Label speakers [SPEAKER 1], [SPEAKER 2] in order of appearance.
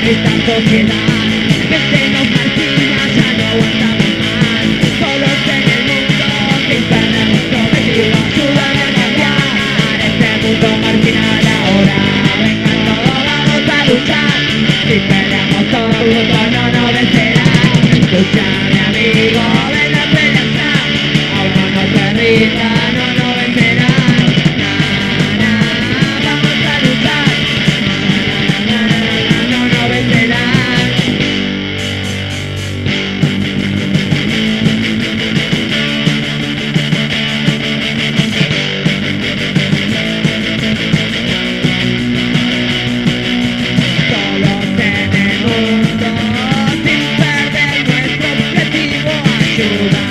[SPEAKER 1] esta sociedad que se nos margina, ya no aguantamos más. Solos en el mundo, sin perder nuestro objetivo, ayúdame a cambiar este mundo marginal ahora. Vengan todos, vamos a luchar. Si peleamos todos juntos no nos vencerán. Escúchame amigo, ven a pelear. Aún no nos se rinda, no nos vencerán. Vamos a luchar. No nos vencerán. Solos en el mundo, sin perder nuestro objetivo, ayuda.